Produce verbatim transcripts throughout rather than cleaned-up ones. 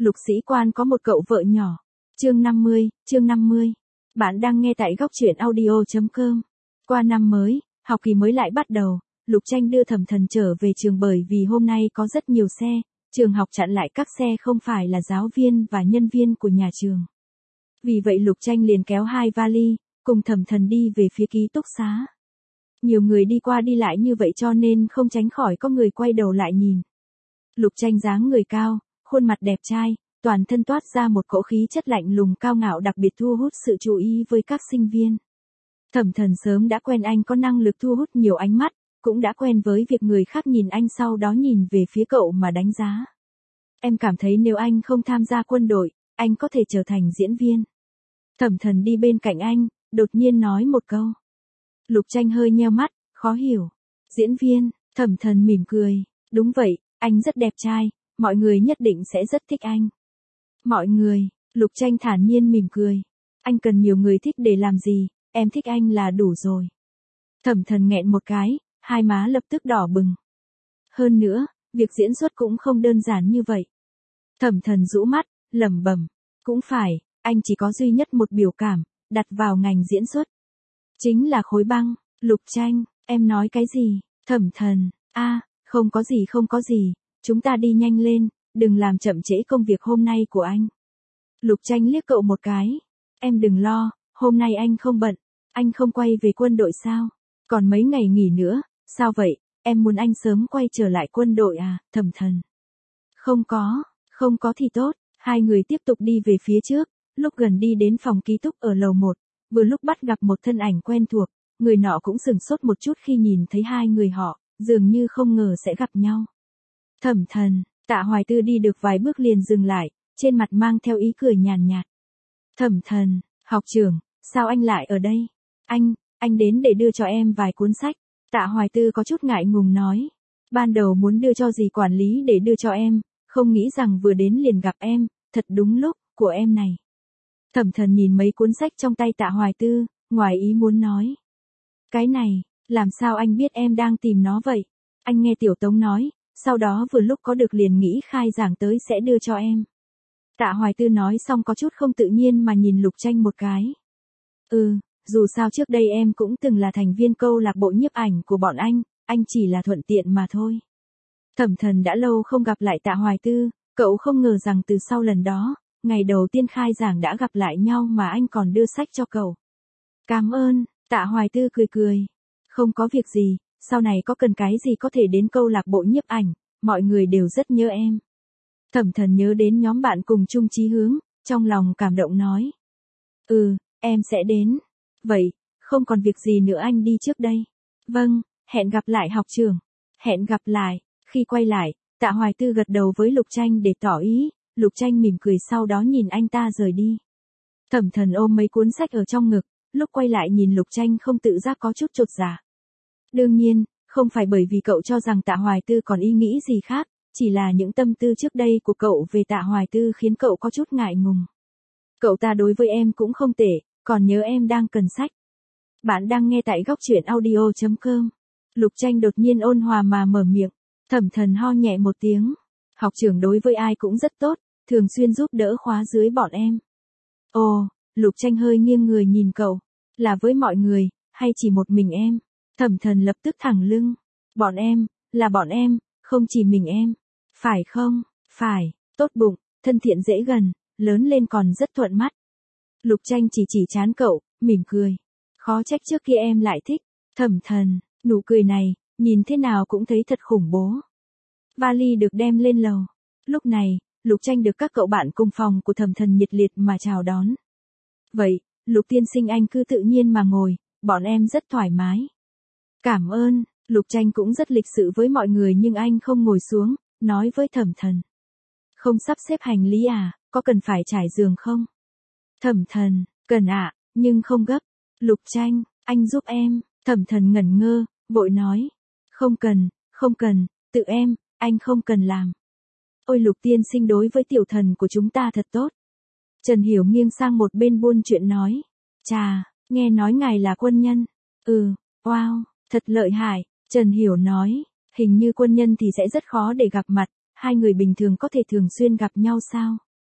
Lục sĩ quan có một cậu vợ nhỏ. Chương năm mươi, chương năm mươi. Bạn đang nghe tại góc truyện audio chấm com. Qua năm mới, học kỳ mới lại bắt đầu, Lục Tranh đưa Thẩm Thần trở về trường bởi vì hôm nay có rất nhiều xe, trường học chặn lại các xe không phải là giáo viên và nhân viên của nhà trường. Vì vậy Lục Tranh liền kéo hai vali, cùng Thẩm Thần đi về phía ký túc xá. Nhiều người đi qua đi lại như vậy cho nên không tránh khỏi có người quay đầu lại nhìn. Lục Tranh dáng người cao, khuôn mặt đẹp trai, toàn thân toát ra một cỗ khí chất lạnh lùng cao ngạo đặc biệt thu hút sự chú ý với các sinh viên. Thẩm Thần sớm đã quen anh có năng lực thu hút nhiều ánh mắt, cũng đã quen với việc người khác nhìn anh sau đó nhìn về phía cậu mà đánh giá. Em cảm thấy nếu anh không tham gia quân đội, anh có thể trở thành diễn viên. Thẩm Thần đi bên cạnh anh, đột nhiên nói một câu. Lục Tranh hơi nheo mắt, khó hiểu. Diễn viên, Thẩm Thần mỉm cười, đúng vậy, anh rất đẹp trai, mọi người nhất định sẽ rất thích anh. Mọi người, Lục Tranh thản nhiên mỉm cười. Anh cần nhiều người thích để làm gì, em thích anh là đủ rồi. Thẩm Thần nghẹn một cái, hai má lập tức đỏ bừng. Hơn nữa, việc diễn xuất cũng không đơn giản như vậy. Thẩm Thần rũ mắt, lẩm bẩm, cũng phải, anh chỉ có duy nhất một biểu cảm, đặt vào ngành diễn xuất. Chính là khối băng. Lục Tranh, em nói cái gì? Thẩm Thần, a, không có gì không có gì, chúng ta đi nhanh lên, đừng làm chậm trễ công việc hôm nay của anh. Lục Tranh liếc cậu một cái, em đừng lo, hôm nay anh không bận, anh không quay về quân đội sao? Còn mấy ngày nghỉ nữa, sao vậy, em muốn anh sớm quay trở lại quân đội à, Thẩm Thần? Không có, không có thì tốt, hai người tiếp tục đi về phía trước, lúc gần đi đến phòng ký túc ở lầu một, vừa lúc bắt gặp một thân ảnh quen thuộc, người nọ cũng sửng sốt một chút khi nhìn thấy hai người họ, dường như không ngờ sẽ gặp nhau. Thẩm Thần, Tạ Hoài Tư đi được vài bước liền dừng lại, trên mặt mang theo ý cười nhàn nhạt. Thẩm Thần, học trưởng, sao anh lại ở đây? Anh, anh đến để đưa cho em vài cuốn sách. Tạ Hoài Tư có chút ngại ngùng nói. Ban đầu muốn đưa cho dì quản lý để đưa cho em, không nghĩ rằng vừa đến liền gặp em, thật đúng lúc, của em này. Thẩm Thần nhìn mấy cuốn sách trong tay Tạ Hoài Tư, ngoài ý muốn nói. Cái này, làm sao anh biết em đang tìm nó vậy? Anh nghe Tiểu Tống nói, sau đó vừa lúc có được liền nghĩ khai giảng tới sẽ đưa cho em. Tạ Hoài Tư nói xong có chút không tự nhiên mà nhìn Lục Tranh một cái. Ừ, dù sao trước đây em cũng từng là thành viên câu lạc bộ nhiếp ảnh của bọn anh, anh chỉ là thuận tiện mà thôi. Thẩm Thần đã lâu không gặp lại Tạ Hoài Tư, cậu không ngờ rằng từ sau lần đó, ngày đầu tiên khai giảng đã gặp lại nhau mà anh còn đưa sách cho cậu. Cảm ơn, Tạ Hoài Tư cười cười. Không có việc gì, sau này có cần cái gì có thể đến câu lạc bộ nhiếp ảnh, mọi người đều rất nhớ em. Thẩm Thần nhớ đến nhóm bạn cùng chung chí hướng, trong lòng cảm động nói. Ừ, em sẽ đến. Vậy, không còn việc gì nữa anh đi trước đây. Vâng, hẹn gặp lại học trưởng. Hẹn gặp lại. Khi quay lại, Tạ Hoài Tư gật đầu với Lục Tranh để tỏ ý, Lục Tranh mỉm cười sau đó nhìn anh ta rời đi. Thẩm Thần ôm mấy cuốn sách ở trong ngực, lúc quay lại nhìn Lục Tranh không tự giác có chút chột dạ. Đương nhiên, không phải bởi vì cậu cho rằng Tạ Hoài Tư còn ý nghĩ gì khác, chỉ là những tâm tư trước đây của cậu về Tạ Hoài Tư khiến cậu có chút ngại ngùng. Cậu ta đối với em cũng không tệ, còn nhớ em đang cần sách. Bạn đang nghe tại góc truyện audio chấm com. Lục Tranh đột nhiên ôn hòa mà mở miệng, Thẩm Thần ho nhẹ một tiếng. Học trưởng đối với ai cũng rất tốt, thường xuyên giúp đỡ khóa dưới bọn em. Ồ, Lục Tranh hơi nghiêng người nhìn cậu, là với mọi người, hay chỉ một mình em? Thẩm Thần lập tức thẳng lưng. Bọn em, là bọn em, không chỉ mình em. Phải không? Phải, tốt bụng, thân thiện dễ gần, lớn lên còn rất thuận mắt. Lục Tranh chỉ chỉ trán cậu, mỉm cười. Khó trách trước kia em lại thích. Thẩm Thần, nụ cười này, nhìn thế nào cũng thấy thật khủng bố. Vali được đem lên lầu. Lúc này, Lục Tranh được các cậu bạn cùng phòng của Thẩm Thần nhiệt liệt mà chào đón. Vậy, Lục tiên sinh anh cứ tự nhiên mà ngồi, bọn em rất thoải mái. Cảm ơn, Lục Tranh cũng rất lịch sự với mọi người nhưng anh không ngồi xuống, nói với Thẩm Thần. Không sắp xếp hành lý à, có cần phải trải giường không? Thẩm Thần, cần ạ, nhưng không gấp. Lục Tranh, anh giúp em. Thẩm Thần ngẩn ngơ, vội nói. Không cần, không cần, tự em, anh không cần làm. Ôi Lục tiên sinh đối với tiểu thần của chúng ta thật tốt. Trần Hiểu nghiêng sang một bên buôn chuyện nói. Chà, nghe nói ngài là quân nhân. Ừ, wow, thật lợi hại. Trần Hiểu nói, hình như quân nhân thì sẽ rất khó để gặp mặt, hai người bình thường có thể thường xuyên gặp nhau sao?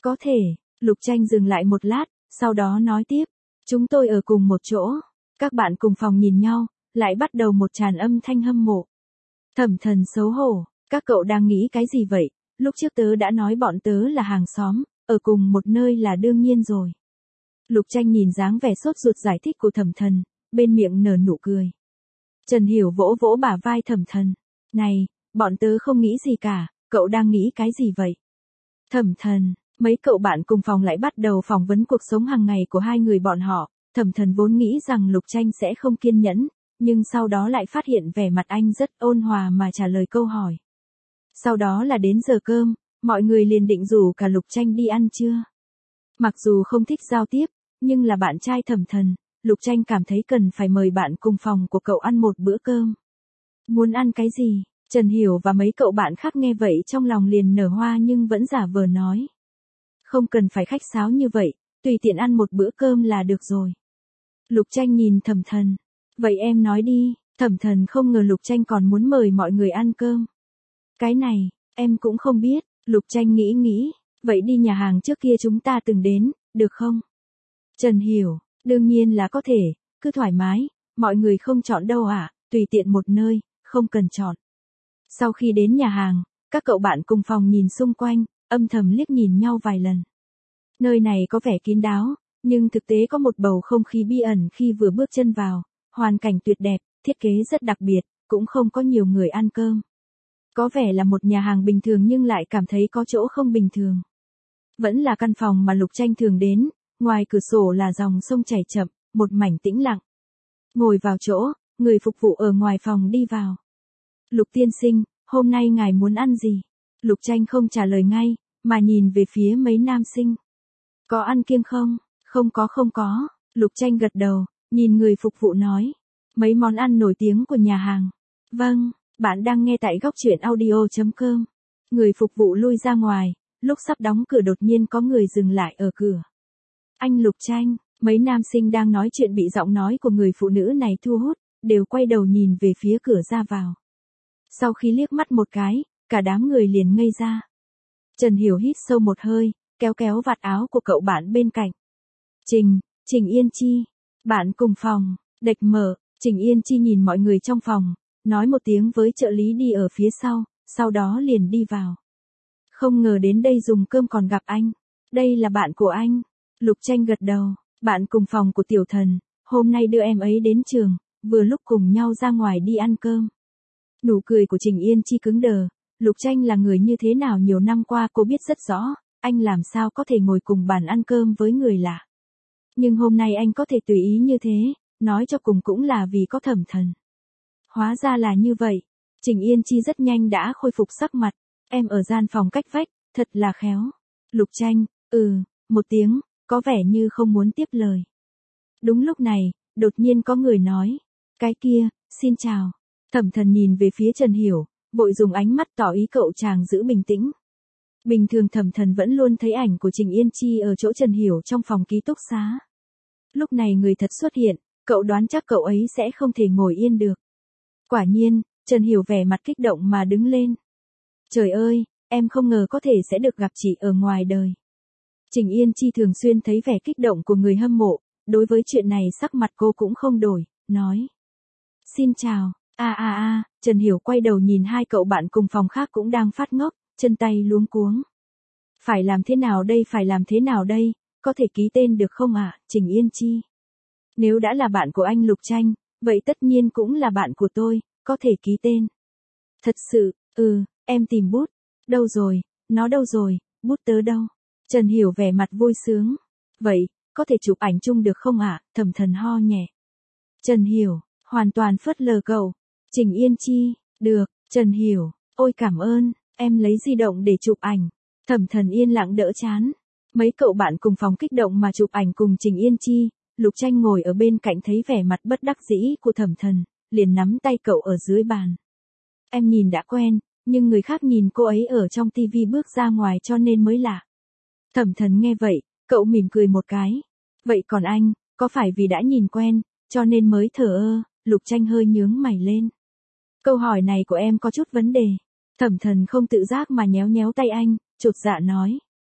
Có thể, Lục Tranh dừng lại một lát, sau đó nói tiếp. Chúng tôi ở cùng một chỗ. Các bạn cùng phòng nhìn nhau, lại bắt đầu một tràn âm thanh hâm mộ. Thẩm Thần xấu hổ, các cậu đang nghĩ cái gì vậy? Lúc trước tớ đã nói bọn tớ là hàng xóm, ở cùng một nơi là đương nhiên rồi. Lục Tranh nhìn dáng vẻ sốt ruột giải thích của Thẩm Thần, bên miệng nở nụ cười. Trần Hiểu vỗ vỗ bả vai Thẩm Thần. Này, bọn tớ không nghĩ gì cả, cậu đang nghĩ cái gì vậy? Thẩm Thần, mấy cậu bạn cùng phòng lại bắt đầu phỏng vấn cuộc sống hàng ngày của hai người bọn họ. Thẩm Thần vốn nghĩ rằng Lục Tranh sẽ không kiên nhẫn, nhưng sau đó lại phát hiện vẻ mặt anh rất ôn hòa mà trả lời câu hỏi. Sau đó là đến giờ cơm, mọi người liền định rủ cả Lục Tranh đi ăn trưa. Mặc dù không thích giao tiếp, nhưng là bạn trai Thẩm Thần, Lục Tranh cảm thấy cần phải mời bạn cùng phòng của cậu ăn một bữa cơm. Muốn ăn cái gì? Trần Hiểu và mấy cậu bạn khác nghe vậy trong lòng liền nở hoa nhưng vẫn giả vờ nói. Không cần phải khách sáo như vậy, tùy tiện ăn một bữa cơm là được rồi. Lục Tranh nhìn Thẩm Thần. Vậy em nói đi, Thẩm Thần không ngờ Lục Tranh còn muốn mời mọi người ăn cơm. Cái này, em cũng không biết, Lục Tranh nghĩ nghĩ, vậy đi nhà hàng trước kia chúng ta từng đến, được không? Trần Hiểu, đương nhiên là có thể, cứ thoải mái, mọi người không chọn đâu ạ, à, tùy tiện một nơi, không cần chọn. Sau khi đến nhà hàng, các cậu bạn cùng phòng nhìn xung quanh, âm thầm liếc nhìn nhau vài lần. Nơi này có vẻ kín đáo, nhưng thực tế có một bầu không khí bí ẩn khi vừa bước chân vào, hoàn cảnh tuyệt đẹp, thiết kế rất đặc biệt, cũng không có nhiều người ăn cơm. Có vẻ là một nhà hàng bình thường nhưng lại cảm thấy có chỗ không bình thường. Vẫn là căn phòng mà Lục Tranh thường đến, ngoài cửa sổ là dòng sông chảy chậm, một mảnh tĩnh lặng. Ngồi vào chỗ, người phục vụ ở ngoài phòng đi vào. Lục tiên sinh, hôm nay ngài muốn ăn gì? Lục Tranh không trả lời ngay, mà nhìn về phía mấy nam sinh. Có ăn kiêng không? Không có không có, Lục Tranh gật đầu, nhìn người phục vụ nói. Mấy món ăn nổi tiếng của nhà hàng. Vâng, bạn đang nghe tại góc truyện audio chấm com. Người phục vụ lui ra ngoài, lúc sắp đóng cửa đột nhiên có người dừng lại ở cửa. Anh Lục Tranh, mấy nam sinh đang nói chuyện bị giọng nói của người phụ nữ này thu hút, đều quay đầu nhìn về phía cửa ra vào. Sau khi liếc mắt một cái, cả đám người liền ngây ra. Trần Hiểu hít sâu một hơi, kéo kéo vạt áo của cậu bạn bên cạnh. Trình, Trình Yên Chi, bạn cùng phòng, đệch mở, Trình Yên Chi nhìn mọi người trong phòng, nói một tiếng với trợ lý đi ở phía sau, sau đó liền đi vào. Không ngờ đến đây dùng cơm còn gặp anh, đây là bạn của anh. Lục Tranh gật đầu, bạn cùng phòng của Tiểu Thần, hôm nay đưa em ấy đến trường, vừa lúc cùng nhau ra ngoài đi ăn cơm. Nụ cười của Trình Yên Chi cứng đờ, Lục Tranh là người như thế nào nhiều năm qua cô biết rất rõ, anh làm sao có thể ngồi cùng bàn ăn cơm với người lạ. Nhưng hôm nay anh có thể tùy ý như thế, nói cho cùng cũng là vì có Thẩm Thần. Hóa ra là như vậy, Trình Yên Chi rất nhanh đã khôi phục sắc mặt, em ở gian phòng cách vách, thật là khéo. Lục Tranh, ừ, một tiếng, có vẻ như không muốn tiếp lời. Đúng lúc này, đột nhiên có người nói, cái kia, xin chào. Thẩm Thần nhìn về phía Trần Hiểu, vội dùng ánh mắt tỏ ý cậu chàng giữ bình tĩnh. Bình thường Thẩm Thần vẫn luôn thấy ảnh của Trình Yên Chi ở chỗ Trần Hiểu trong phòng ký túc xá. Lúc này người thật xuất hiện, cậu đoán chắc cậu ấy sẽ không thể ngồi yên được. Quả nhiên, Trần Hiểu vẻ mặt kích động mà đứng lên. Trời ơi, em không ngờ có thể sẽ được gặp chị ở ngoài đời. Trình Yên Chi thường xuyên thấy vẻ kích động của người hâm mộ, đối với chuyện này sắc mặt cô cũng không đổi, nói. Xin chào, a a a, Trần Hiểu quay đầu nhìn hai cậu bạn cùng phòng khác cũng đang phát ngốc, chân tay luống cuống. Phải làm thế nào đây phải làm thế nào đây, có thể ký tên được không ạ, à, Trình Yên Chi? Nếu đã là bạn của anh Lục Tranh, vậy tất nhiên cũng là bạn của tôi, có thể ký tên. Thật sự, ừ, em tìm bút. Đâu rồi, nó đâu rồi, bút tớ đâu? Trần Hiểu vẻ mặt vui sướng. Vậy, có thể chụp ảnh chung được không ạ, à? Thẩm Thần ho nhẹ. Trần Hiểu, hoàn toàn phớt lờ cậu. Trình Yên Chi, được, Trần Hiểu, ôi cảm ơn, em lấy di động để chụp ảnh. Thẩm Thần yên lặng đỡ chán. Mấy cậu bạn cùng phòng kích động mà chụp ảnh cùng Trình Yên Chi, Lục Tranh ngồi ở bên cạnh thấy vẻ mặt bất đắc dĩ của Thẩm Thần, liền nắm tay cậu ở dưới bàn. Em nhìn đã quen, nhưng người khác nhìn cô ấy ở trong tivi bước ra ngoài cho nên mới lạ. Thẩm Thần nghe vậy, cậu mỉm cười một cái. Vậy còn anh, có phải vì đã nhìn quen, cho nên mới thờ ơ? Lục Tranh hơi nhướng mày lên. Câu hỏi này của em có chút vấn đề. Thẩm Thần không tự giác mà nhéo nhéo tay anh, chột dạ nói.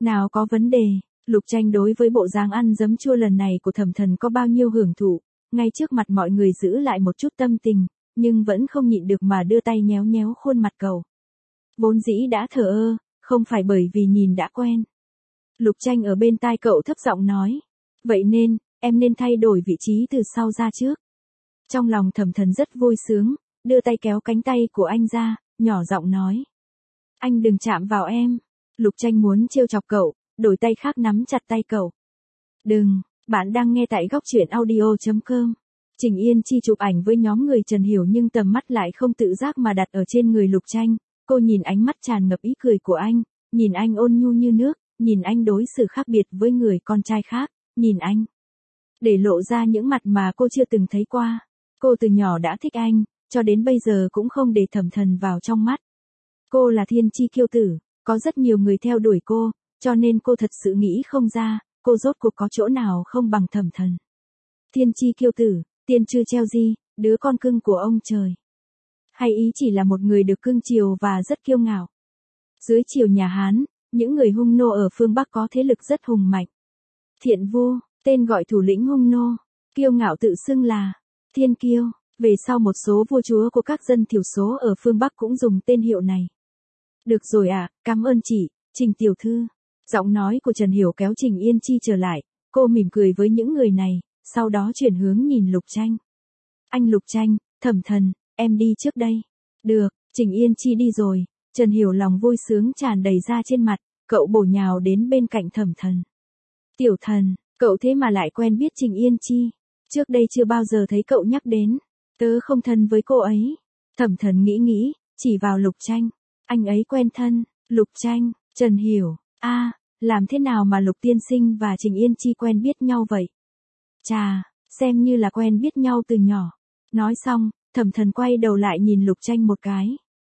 Nào có vấn đề, Lục Tranh đối với bộ dáng ăn giấm chua lần này của Thẩm Thần có bao nhiêu hưởng thụ, ngay trước mặt mọi người giữ lại một chút tâm tình, nhưng vẫn không nhịn được mà đưa tay nhéo nhéo khuôn mặt cậu. Vốn dĩ đã thờ ơ, không phải bởi vì nhìn đã quen. Lục Tranh ở bên tai cậu thấp giọng nói, vậy nên, em nên thay đổi vị trí từ sau ra trước. Trong lòng Thẩm Thần rất vui sướng, đưa tay kéo cánh tay của anh ra, nhỏ giọng nói. Anh đừng chạm vào em. Lục Tranh muốn trêu chọc cậu, đổi tay khác nắm chặt tay cậu. Đừng, bạn đang nghe tại góc truyện audio chấm com. Trình Yên Chi chụp ảnh với nhóm người Trần Hiểu nhưng tầm mắt lại không tự giác mà đặt ở trên người Lục Tranh. Cô nhìn ánh mắt tràn ngập ý cười của anh, nhìn anh ôn nhu như nước, nhìn anh đối xử khác biệt với người con trai khác, nhìn anh để lộ ra những mặt mà cô chưa từng thấy qua. Cô từ nhỏ đã thích anh, cho đến bây giờ cũng không để Thẩm Thần vào trong mắt. Cô là thiên chi kiêu tử, có rất nhiều người theo đuổi cô, cho nên cô thật sự nghĩ không ra, cô rốt cuộc có chỗ nào không bằng Thẩm Thần. Thiên chi kiêu tử, tiên chư treo di, đứa con cưng của ông trời. Hay ý chỉ là một người được cưng chiều và rất kiêu ngạo. Dưới triều nhà Hán, những người hung nô ở phương Bắc có thế lực rất hùng mạnh. Thiện vua, tên gọi thủ lĩnh hung nô, kiêu ngạo tự xưng là Thiên Kiêu. Về sau một số vua chúa của các dân thiểu số ở phương Bắc cũng dùng tên hiệu này. Được rồi ạ, à, cảm ơn chị, Trình tiểu thư. Giọng nói của Trần Hiểu kéo Trình Yên Chi trở lại, cô mỉm cười với những người này, sau đó chuyển hướng nhìn Lục Tranh. Anh Lục Tranh, Thẩm Thần, em đi trước đây. Được, Trình Yên Chi đi rồi, Trần Hiểu lòng vui sướng tràn đầy ra trên mặt, cậu bổ nhào đến bên cạnh Thẩm Thần. Tiểu Thần, cậu thế mà lại quen biết Trình Yên Chi. Trước đây chưa bao giờ thấy cậu nhắc đến. Tớ không thân với cô ấy. Thẩm Thần nghĩ nghĩ, chỉ vào Lục Tranh. Anh ấy quen thân. Lục Tranh, Trần Hiểu. A, à, làm thế nào mà Lục tiên sinh và Trình Yên Chi quen biết nhau vậy? Chà, xem như là quen biết nhau từ nhỏ. Nói xong, Thẩm Thần quay đầu lại nhìn Lục Tranh một cái.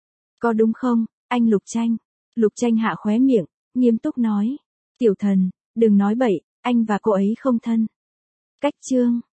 Có đúng không, anh Lục Tranh? Lục Tranh hạ khóe miệng, nghiêm túc nói. Tiểu Thần, đừng nói bậy, anh và cô ấy không thân. Cách chương.